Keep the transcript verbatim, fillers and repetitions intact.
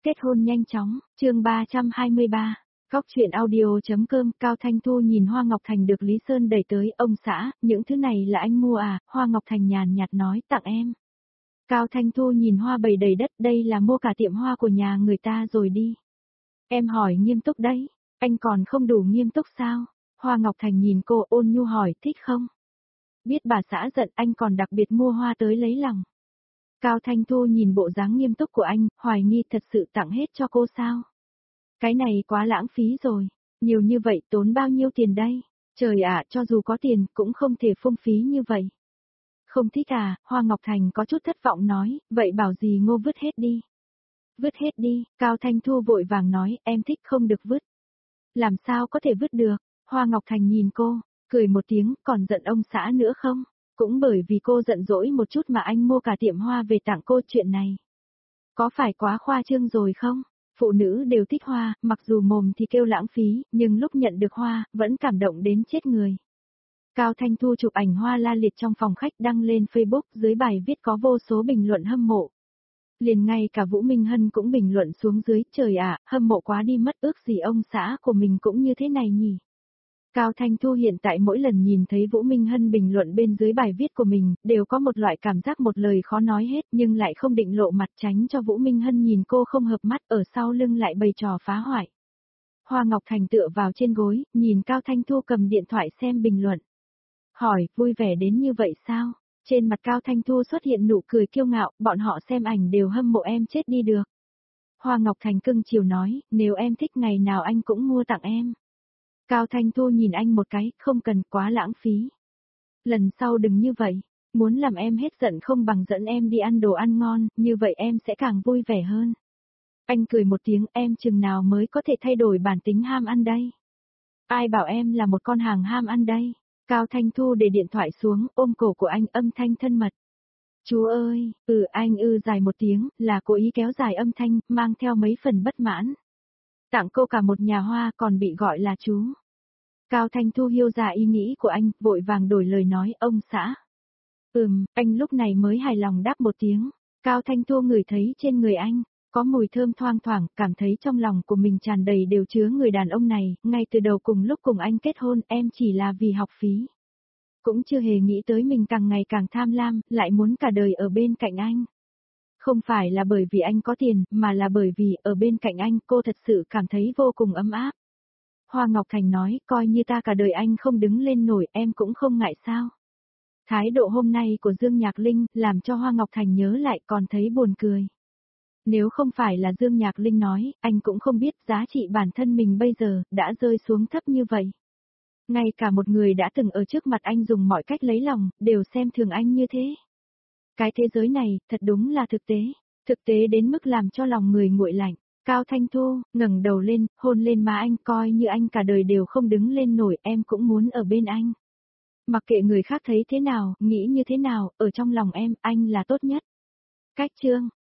kết hôn nhanh chóng, chương ba trăm hai mươi ba, Góc truyện audio.com. Cao Thanh Thu nhìn Hoa Ngọc Thành được Lý Sơn đẩy tới, ông xã, những thứ này là anh mua à? Hoa Ngọc Thành nhàn nhạt nói, tặng em. Cao Thanh Thu nhìn hoa bầy đầy đất, đây là mua cả tiệm hoa của nhà người ta rồi đi. Em hỏi nghiêm túc đấy, anh còn không đủ nghiêm túc sao? Hoa Ngọc Thành nhìn cô ôn nhu hỏi, thích không? Biết bà xã giận, anh còn đặc biệt mua hoa tới lấy lòng. Cao Thanh Thu nhìn bộ dáng nghiêm túc của anh, hoài nghi thật sự tặng hết cho cô sao? Cái này quá lãng phí rồi, nhiều như vậy tốn bao nhiêu tiền đây? Trời ạ, cho dù có tiền cũng không thể phung phí như vậy. Không thích à? Hoa Ngọc Thành có chút thất vọng nói, vậy bảo gì Ngô vứt hết đi. Vứt hết đi, Cao Thanh Thu vội vàng nói, em thích không được vứt. Làm sao có thể vứt được? Hoa Ngọc Thành nhìn cô, cười một tiếng, còn giận ông xã nữa không? Cũng bởi vì cô giận dỗi một chút mà anh mua cả tiệm hoa về tặng cô, chuyện này. Có phải quá khoa trương rồi không? Phụ nữ đều thích hoa, mặc dù mồm thì kêu lãng phí, nhưng lúc nhận được hoa, vẫn cảm động đến chết người. Cao Thanh Thu chụp ảnh hoa la liệt trong phòng khách đăng lên Facebook, dưới bài viết có vô số bình luận hâm mộ. Liền ngay cả Vũ Minh Hân cũng bình luận xuống dưới, trời ạ, hâm mộ quá đi mất, ước gì ông xã của mình cũng như thế này nhỉ. Cao Thanh Thu hiện tại mỗi lần nhìn thấy Vũ Minh Hân bình luận bên dưới bài viết của mình, đều có một loại cảm giác một lời khó nói hết nhưng lại không định lộ mặt tránh cho Vũ Minh Hân nhìn cô không hợp mắt, ở sau lưng lại bày trò phá hoại. Hoa Ngọc Thành tựa vào trên gối, nhìn Cao Thanh Thu cầm điện thoại xem bình luận. Hỏi, vui vẻ đến như vậy sao? Trên mặt Cao Thanh Thu xuất hiện nụ cười kiêu ngạo, bọn họ xem ảnh đều hâm mộ em chết đi được. Hoa Ngọc Thành cưng chiều nói, nếu em thích ngày nào anh cũng mua tặng em. Cao Thanh Thu nhìn anh một cái, không cần, quá lãng phí. Lần sau đừng như vậy, muốn làm em hết giận không bằng dẫn em đi ăn đồ ăn ngon, như vậy em sẽ càng vui vẻ hơn. Anh cười một tiếng, em chừng nào mới có thể thay đổi bản tính ham ăn đây? Ai bảo em là một con hàng ham ăn đây? Cao Thanh Thu để điện thoại xuống, ôm cổ của anh, âm thanh thân mật. Chú ơi, ừ anh ư dài một tiếng, là cố ý kéo dài âm thanh, mang theo mấy phần bất mãn. Tặng cô cả một nhà hoa còn bị gọi là chú. Cao Thanh Thu hiểu ra ý nghĩ của anh, vội vàng đổi lời nói, ông xã. Ừm, anh lúc này mới hài lòng đáp một tiếng. Cao Thanh Thu ngửi thấy trên người anh, có mùi thơm thoang thoảng, cảm thấy trong lòng của mình tràn đầy đều chứa người đàn ông này, ngay từ đầu cùng lúc cùng anh kết hôn em chỉ là vì học phí. Cũng chưa hề nghĩ tới mình càng ngày càng tham lam, lại muốn cả đời ở bên cạnh anh. Không phải là bởi vì anh có tiền, mà là bởi vì ở bên cạnh anh cô thật sự cảm thấy vô cùng ấm áp. Hoa Ngọc Thành nói, coi như ta cả đời anh không đứng lên nổi, em cũng không ngại sao. Thái độ hôm nay của Dương Nhạc Linh làm cho Hoa Ngọc Thành nhớ lại còn thấy buồn cười. Nếu không phải là Dương Nhạc Linh nói, anh cũng không biết giá trị bản thân mình bây giờ đã rơi xuống thấp như vậy. Ngay cả một người đã từng ở trước mặt anh dùng mọi cách lấy lòng, đều xem thường anh như thế. Cái thế giới này, thật đúng là thực tế, thực tế đến mức làm cho lòng người nguội lạnh. Cao Thanh Thu, ngẩng đầu lên, hôn lên má anh, coi như anh cả đời đều không đứng lên nổi, em cũng muốn ở bên anh. Mặc kệ người khác thấy thế nào, nghĩ như thế nào, ở trong lòng em, anh là tốt nhất. Cách chương.